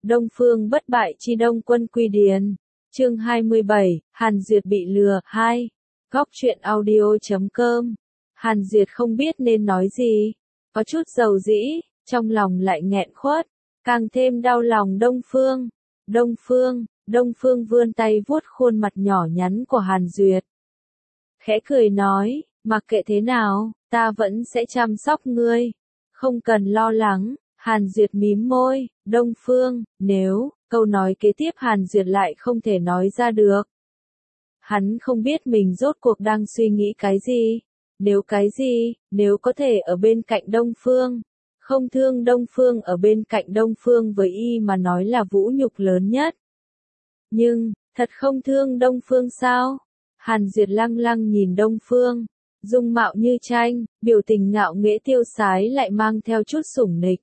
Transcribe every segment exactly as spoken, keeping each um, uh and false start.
Đông Phương bất bại chi Đông Quân Quy Điền. Chương hai mươi bảy, Hàn Duyệt bị lừa. hai. Góc truyện audio chấm com. Hàn Duyệt không biết nên nói gì, có chút dầu dĩ, trong lòng lại nghẹn khuất, càng thêm đau lòng Đông Phương. Đông Phương, Đông Phương vươn tay vuốt khuôn mặt nhỏ nhắn của Hàn Duyệt. Khẽ cười nói, mặc kệ thế nào, ta vẫn sẽ chăm sóc ngươi, không cần lo lắng. Hàn Duyệt mím môi, Đông Phương, nếu, câu nói kế tiếp Hàn Duyệt lại không thể nói ra được. Hắn không biết mình rốt cuộc đang suy nghĩ cái gì, nếu cái gì, nếu có thể ở bên cạnh Đông Phương, không thương Đông Phương ở bên cạnh Đông Phương với y mà nói là vũ nhục lớn nhất. Nhưng, thật không thương Đông Phương sao? Hàn Duyệt lăng lăng nhìn Đông Phương, dung mạo như tranh, biểu tình ngạo nghễ tiêu sái lại mang theo chút sủng nịch.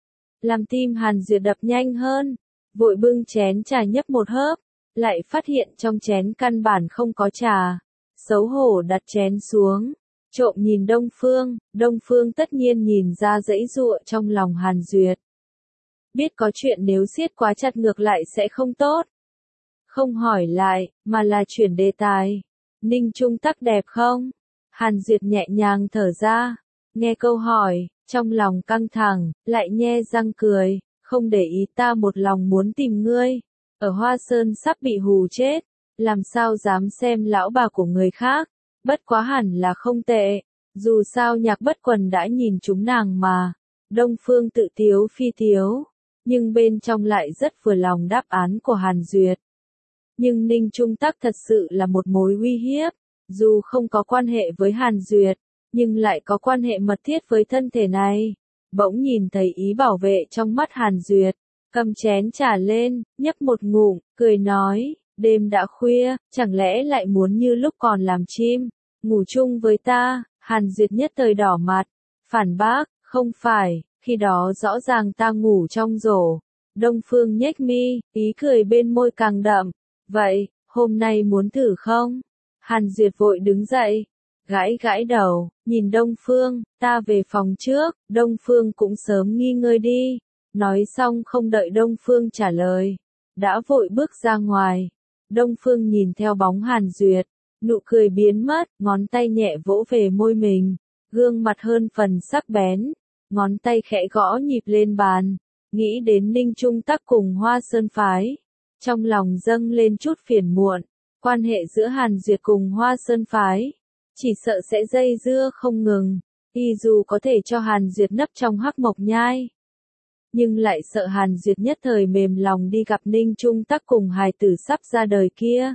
Làm tim Hàn Duyệt đập nhanh hơn, vội bưng chén trà nhấp một hớp, lại phát hiện trong chén căn bản không có trà. Xấu hổ đặt chén xuống, trộm nhìn Đông Phương, Đông Phương tất nhiên nhìn ra giãy giụa trong lòng Hàn Duyệt. Biết có chuyện nếu siết quá chặt ngược lại sẽ không tốt. Không hỏi lại, mà là chuyển đề tài. Ninh Trung Tắc đẹp không? Hàn Duyệt nhẹ nhàng thở ra, nghe câu hỏi, trong lòng căng thẳng, lại nhe răng cười, không để ý ta một lòng muốn tìm ngươi. Ở Hoa Sơn sắp bị hù chết, làm sao dám xem lão bà của người khác, bất quá hẳn là không tệ, dù sao Nhạc Bất Quần đã nhìn chúng nàng mà. Đông Phương tự tiếu phi tiếu, nhưng bên trong lại rất vừa lòng đáp án của Hàn Duyệt. Nhưng Ninh Trung Tắc thật sự là một mối uy hiếp, dù không có quan hệ với Hàn Duyệt, nhưng lại có quan hệ mật thiết với thân thể này. Bỗng nhìn thấy ý bảo vệ trong mắt Hàn Duyệt, cầm chén trà lên, nhấp một ngụm, cười nói, đêm đã khuya, chẳng lẽ lại muốn như lúc còn làm chim, ngủ chung với ta? Hàn Duyệt nhất thời đỏ mặt, phản bác, không phải, khi đó rõ ràng ta ngủ trong rổ. Đông Phương nhếch mi, ý cười bên môi càng đậm, vậy, hôm nay muốn thử không? Hàn Duyệt vội đứng dậy, gãi gãi đầu, nhìn Đông Phương, ta về phòng trước. Đông Phương cũng sớm nghỉ ngơi đi. Nói xong không đợi Đông Phương trả lời, đã vội bước ra ngoài. Đông Phương nhìn theo bóng Hàn Duyệt, nụ cười biến mất, ngón tay nhẹ vỗ về môi mình, gương mặt hơn phần sắc bén, ngón tay khẽ gõ nhịp lên bàn, nghĩ đến Ninh Trung Tắc cùng Hoa Sơn phái, trong lòng dâng lên chút phiền muộn. Quan hệ giữa Hàn Duyệt cùng Hoa Sơn phái, chỉ sợ sẽ dây dưa không ngừng, y dù có thể cho Hàn Duyệt nấp trong hắc mộc nhai, nhưng lại sợ Hàn Duyệt nhất thời mềm lòng đi gặp Ninh Trung Tắc cùng hài tử sắp ra đời kia.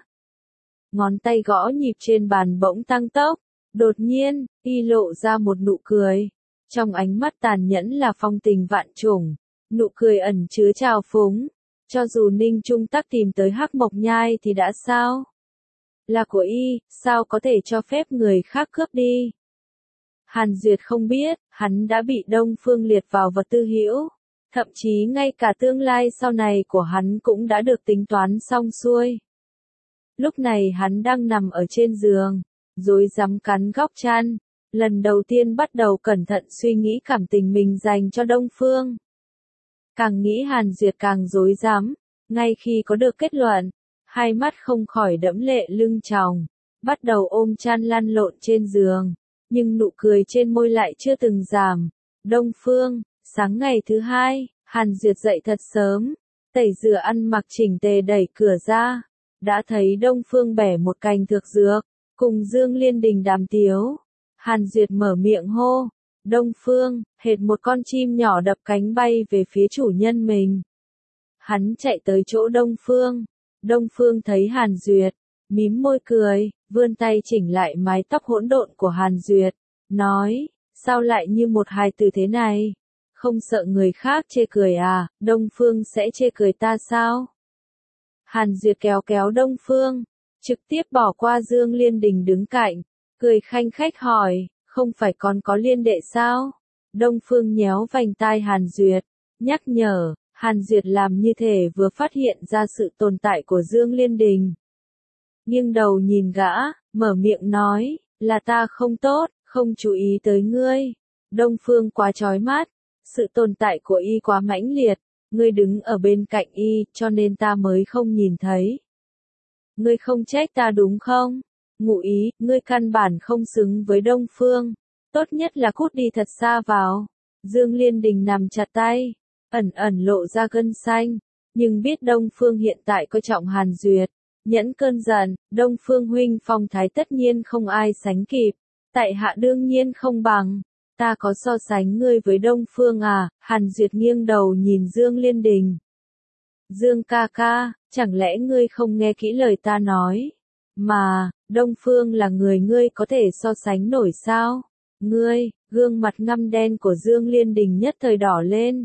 Ngón tay gõ nhịp trên bàn bỗng tăng tốc, đột nhiên, y lộ ra một nụ cười, trong ánh mắt tàn nhẫn là phong tình vạn trùng, nụ cười ẩn chứa trào phúng. Cho dù Ninh Trung Tắc tìm tới hắc mộc nhai thì đã sao? Là của y, sao có thể cho phép người khác cướp đi? Hàn Duyệt không biết, hắn đã bị Đông Phương liệt vào vật tư hữu, thậm chí ngay cả tương lai sau này của hắn cũng đã được tính toán xong xuôi. Lúc này hắn đang nằm ở trên giường, rối rắm cắn góc chăn, lần đầu tiên bắt đầu cẩn thận suy nghĩ cảm tình mình dành cho Đông Phương. Càng nghĩ Hàn Duyệt càng rối rắm, ngay khi có được kết luận, hai mắt không khỏi đẫm lệ lưng tròng, bắt đầu ôm chăn lăn lộn trên giường, nhưng nụ cười trên môi lại chưa từng giảm. Đông Phương, sáng ngày thứ hai, Hàn Duyệt dậy thật sớm, tẩy rửa ăn mặc chỉnh tề đẩy cửa ra, đã thấy Đông Phương bẻ một cành thực dược, cùng Dương Liên Đình đàm tiếu. Hàn Duyệt mở miệng hô, Đông Phương, hệt một con chim nhỏ đập cánh bay về phía chủ nhân mình. Hắn chạy tới chỗ Đông Phương, Đông Phương thấy Hàn Duyệt, mím môi cười, vươn tay chỉnh lại mái tóc hỗn độn của Hàn Duyệt, nói, sao lại như một hài tử thế này? Không sợ người khác chê cười à? Đông Phương sẽ chê cười ta sao? Hàn Duyệt kéo kéo Đông Phương, trực tiếp bỏ qua Dương Liên Đình đứng cạnh, cười khanh khách hỏi, không phải còn có liên đệ sao? Đông Phương nhéo vành tai Hàn Duyệt, nhắc nhở. Hàn Duyệt làm như thể vừa phát hiện ra sự tồn tại của Dương Liên Đình. Nghiêng đầu nhìn gã, mở miệng nói, là ta không tốt, không chú ý tới ngươi. Đông Phương quá chói mắt, sự tồn tại của y quá mãnh liệt, Ngươi đứng ở bên cạnh y, cho nên ta mới không nhìn thấy. Ngươi không trách ta đúng không? Ngụ ý, ngươi căn bản không xứng với Đông Phương. Tốt nhất là cút đi thật xa vào. Dương Liên Đình nằm chặt tay, ẩn ẩn lộ ra gân xanh, nhưng biết Đông Phương hiện tại coi trọng Hàn Duyệt, nhẫn cơn giận, Đông Phương huynh phong thái tất nhiên không ai sánh kịp, tại hạ đương nhiên không bằng, ta có so sánh ngươi với Đông Phương à? Hàn Duyệt nghiêng đầu nhìn Dương Liên Đình. Dương ca ca, chẳng lẽ ngươi không nghe kỹ lời ta nói, mà, Đông Phương là người ngươi có thể so sánh nổi sao? Ngươi, gương mặt ngăm đen của Dương Liên Đình nhất thời đỏ lên.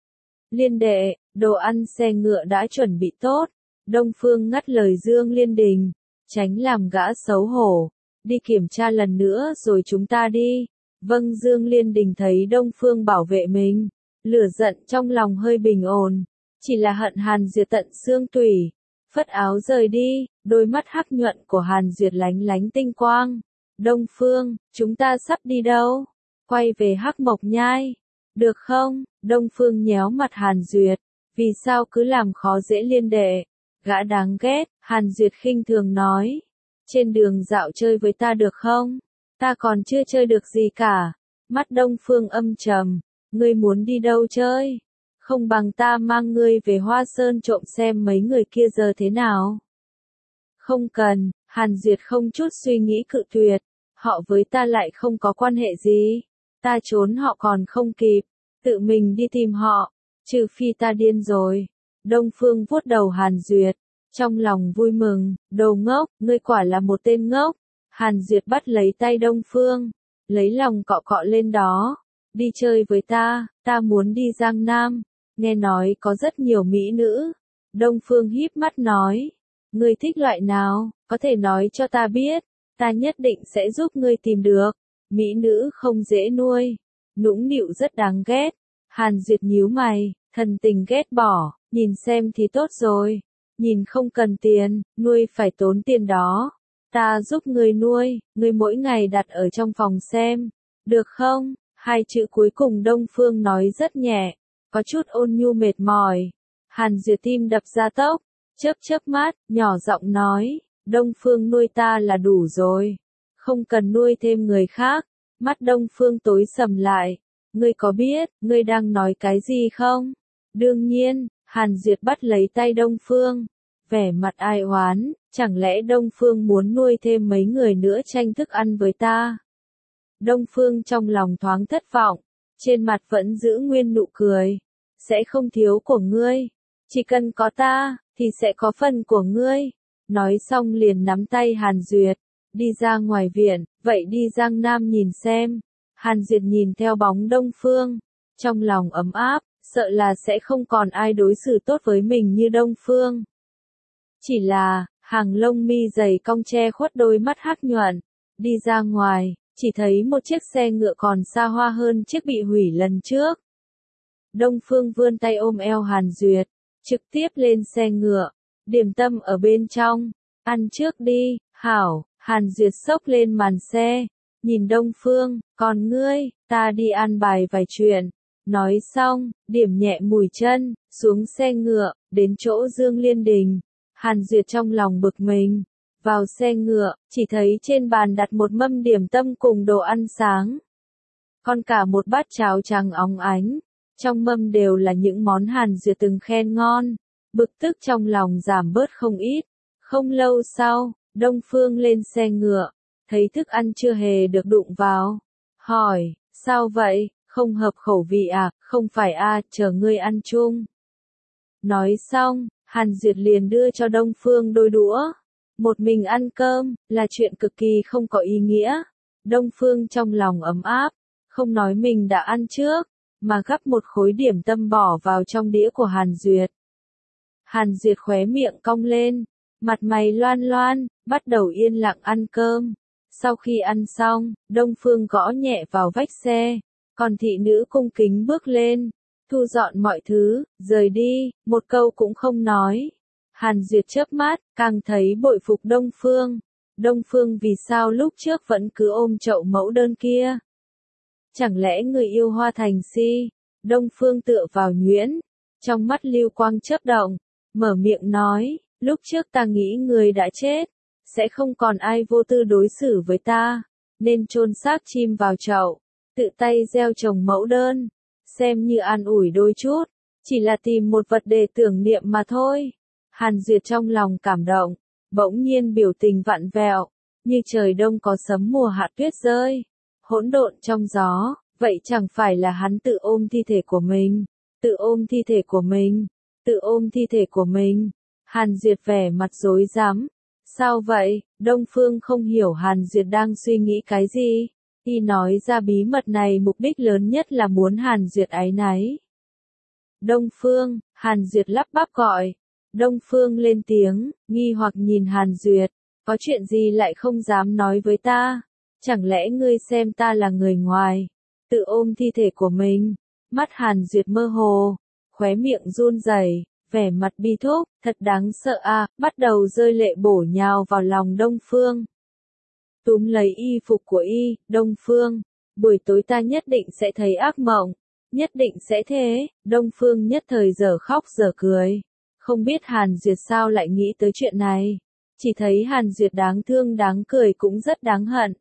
Liên đệ, đồ ăn xe ngựa đã chuẩn bị tốt. Đông Phương ngắt lời Dương Liên Đình, tránh làm gã xấu hổ. Đi kiểm tra lần nữa rồi chúng ta đi. Vâng, Dương Liên Đình thấy Đông Phương bảo vệ mình, lửa giận trong lòng hơi bình ổn, chỉ là hận Hàn Duyệt tận xương tủy. Phất áo rời đi, đôi mắt hắc nhuận của Hàn Duyệt lánh lánh tinh quang. Đông Phương, chúng ta sắp đi đâu? Quay về Hắc Mộc Nhai. Được không? Đông Phương nhéo mặt Hàn Duyệt. Vì sao cứ làm khó dễ Liên đệ? Gã đáng ghét, Hàn Duyệt khinh thường nói. Trên đường dạo chơi với ta được không? Ta còn chưa chơi được gì cả. Mắt Đông Phương âm trầm. Ngươi muốn đi đâu chơi? Không bằng ta mang ngươi về Hoa Sơn trộm xem mấy người kia giờ thế nào. Không cần, Hàn Duyệt không chút suy nghĩ cự tuyệt. Họ với ta lại không có quan hệ gì. Ta trốn họ còn không kịp. Tự mình đi tìm họ. Trừ phi ta điên rồi. Đông Phương vuốt đầu Hàn Duyệt. Trong lòng vui mừng. Đồ ngốc, ngươi quả là một tên ngốc. Hàn Duyệt bắt lấy tay Đông Phương. Lấy lòng cọ cọ lên đó. Đi chơi với ta, ta muốn đi Giang Nam. Nghe nói có rất nhiều mỹ nữ. Đông Phương híp mắt nói. Ngươi thích loại nào, có thể nói cho ta biết. Ta nhất định sẽ giúp ngươi tìm được. Mỹ nữ không dễ nuôi. Nũng nịu rất đáng ghét. Hàn Duyệt nhíu mày, thần tình ghét bỏ. Nhìn xem thì tốt rồi. Nhìn không cần tiền, nuôi phải tốn tiền đó. Ta giúp ngươi nuôi, ngươi mỗi ngày đặt ở trong phòng xem. Được không? Hai chữ cuối cùng Đông Phương nói rất nhẹ. Có chút ôn nhu mệt mỏi. Hàn Duyệt tim đập ra tốc. Chớp chớp mắt, nhỏ giọng nói. Đông Phương nuôi ta là đủ rồi. Không cần nuôi thêm người khác. Mắt Đông Phương tối sầm lại. Ngươi có biết, ngươi đang nói cái gì không? Đương nhiên, Hàn Duyệt bắt lấy tay Đông Phương. Vẻ mặt ai oán, chẳng lẽ Đông Phương muốn nuôi thêm mấy người nữa tranh thức ăn với ta? Đông Phương trong lòng thoáng thất vọng. Trên mặt vẫn giữ nguyên nụ cười. Sẽ không thiếu của ngươi. Chỉ cần có ta, thì sẽ có phần của ngươi. Nói xong liền nắm tay Hàn Duyệt. Đi ra ngoài viện, vậy đi Giang Nam nhìn xem. Hàn Duyệt nhìn theo bóng Đông Phương. Trong lòng ấm áp, sợ là sẽ không còn ai đối xử tốt với mình như Đông Phương. Chỉ là, hàng lông mi dày cong che khuất đôi mắt hắc nhuận. Đi ra ngoài, chỉ thấy một chiếc xe ngựa còn xa hoa hơn chiếc bị hủy lần trước. Đông Phương vươn tay ôm eo Hàn Duyệt, trực tiếp lên xe ngựa. Điểm tâm ở bên trong. Ăn trước đi, hảo. Hàn Duyệt xốc lên màn xe. Nhìn Đông Phương, còn ngươi, ta đi an bài vài chuyện. Nói xong, điểm nhẹ mùi chân, xuống xe ngựa, đến chỗ Dương Liên Đình. Hàn Duyệt trong lòng bực mình. Vào xe ngựa, chỉ thấy trên bàn đặt một mâm điểm tâm cùng đồ ăn sáng. Còn cả một bát cháo trắng óng ánh. Trong mâm đều là những món Hàn Duyệt từng khen ngon. Bực tức trong lòng giảm bớt không ít. Không lâu sau, Đông Phương lên xe ngựa. Thấy thức ăn chưa hề được đụng vào. Hỏi, sao vậy, không hợp khẩu vị à, không phải à, chờ ngươi ăn chung. Nói xong, Hàn Duyệt liền đưa cho Đông Phương đôi đũa. Một mình ăn cơm, là chuyện cực kỳ không có ý nghĩa. Đông Phương trong lòng ấm áp, không nói mình đã ăn trước, mà gắp một khối điểm tâm bỏ vào trong đĩa của Hàn Duyệt. Hàn Duyệt khóe miệng cong lên, mặt mày loan loan, bắt đầu yên lặng ăn cơm. Sau khi ăn xong, Đông Phương gõ nhẹ vào vách xe, còn thị nữ cung kính bước lên, thu dọn mọi thứ, rời đi, một câu cũng không nói. Hàn Duyệt chớp mắt, càng thấy bội phục Đông Phương. Đông Phương vì sao lúc trước vẫn cứ ôm chậu mẫu đơn kia? Chẳng lẽ người yêu Hoa Thành Si? Đông Phương tựa vào nhuyễn, Trong mắt lưu quang chớp động, mở miệng nói, lúc trước ta nghĩ người đã chết, sẽ không còn ai vô tư đối xử với ta, nên chôn xác chim vào chậu, tự tay gieo trồng mẫu đơn, xem như an ủi đôi chút, chỉ là tìm một vật để tưởng niệm mà thôi. Hàn Duyệt trong lòng cảm động, bỗng nhiên biểu tình vặn vẹo, như trời đông có sấm mùa hạ tuyết rơi, hỗn độn trong gió, vậy chẳng phải là hắn tự ôm thi thể của mình, tự ôm thi thể của mình, tự ôm thi thể của mình. Hàn Duyệt vẻ mặt rối rắm, sao vậy? Đông Phương không hiểu Hàn Duyệt đang suy nghĩ cái gì, y nói ra bí mật này mục đích lớn nhất là muốn Hàn Duyệt áy náy. Đông Phương, Hàn Duyệt lắp bắp gọi. Đông Phương lên tiếng, nghi hoặc nhìn Hàn Duyệt, có chuyện gì lại không dám nói với ta? Chẳng lẽ ngươi xem ta là người ngoài? Tự ôm thi thể của mình. Mắt Hàn Duyệt mơ hồ, khóe miệng run rẩy, vẻ mặt bi thúc, thật đáng sợ à, bắt đầu rơi lệ bổ nhào vào lòng Đông Phương. Túm lấy y phục của y, Đông Phương, buổi tối ta nhất định sẽ thấy ác mộng, nhất định sẽ thế. Đông Phương nhất thời giờ khóc giờ cười, không biết Hàn Duyệt sao lại nghĩ tới chuyện này, chỉ thấy Hàn Duyệt đáng thương đáng cười cũng rất đáng hận.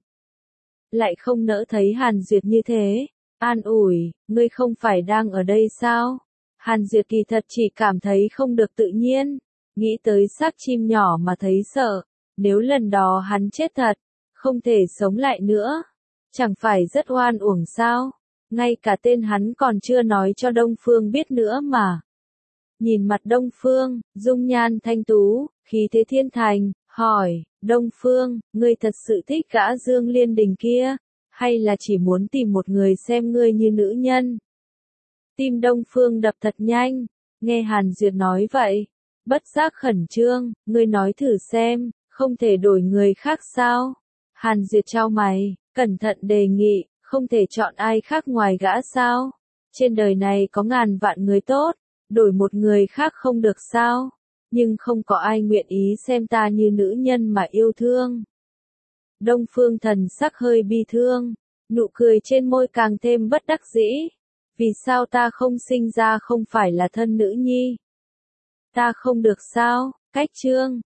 Lại không nỡ thấy Hàn Duyệt như thế, an ủi, ngươi không phải đang ở đây sao? Hàn Duyệt kỳ thật chỉ cảm thấy không được tự nhiên, nghĩ tới xác chim nhỏ mà thấy sợ, nếu lần đó hắn chết thật, không thể sống lại nữa, chẳng phải rất oan uổng sao? Ngay cả tên hắn còn chưa nói cho Đông Phương biết nữa mà. Nhìn mặt Đông Phương, dung nhan thanh tú, khí thế thiên thành, hỏi, Đông Phương, ngươi thật sự thích gã Dương Liên Đình kia, hay là chỉ muốn tìm một người xem ngươi như nữ nhân? Tim Đông Phương đập thật nhanh, nghe Hàn Duyệt nói vậy, bất giác khẩn trương, ngươi nói thử xem, không thể đổi người khác sao? Hàn Duyệt chau mày, cẩn thận đề nghị, không thể chọn ai khác ngoài gã sao? Trên đời này có ngàn vạn người tốt, đổi một người khác không được sao? Nhưng không có ai nguyện ý xem ta như nữ nhân mà yêu thương. Đông Phương thần sắc hơi bi thương, nụ cười trên môi càng thêm bất đắc dĩ. Vì sao ta không sinh ra không phải là thân nữ nhi? Ta không được sao? Cách chương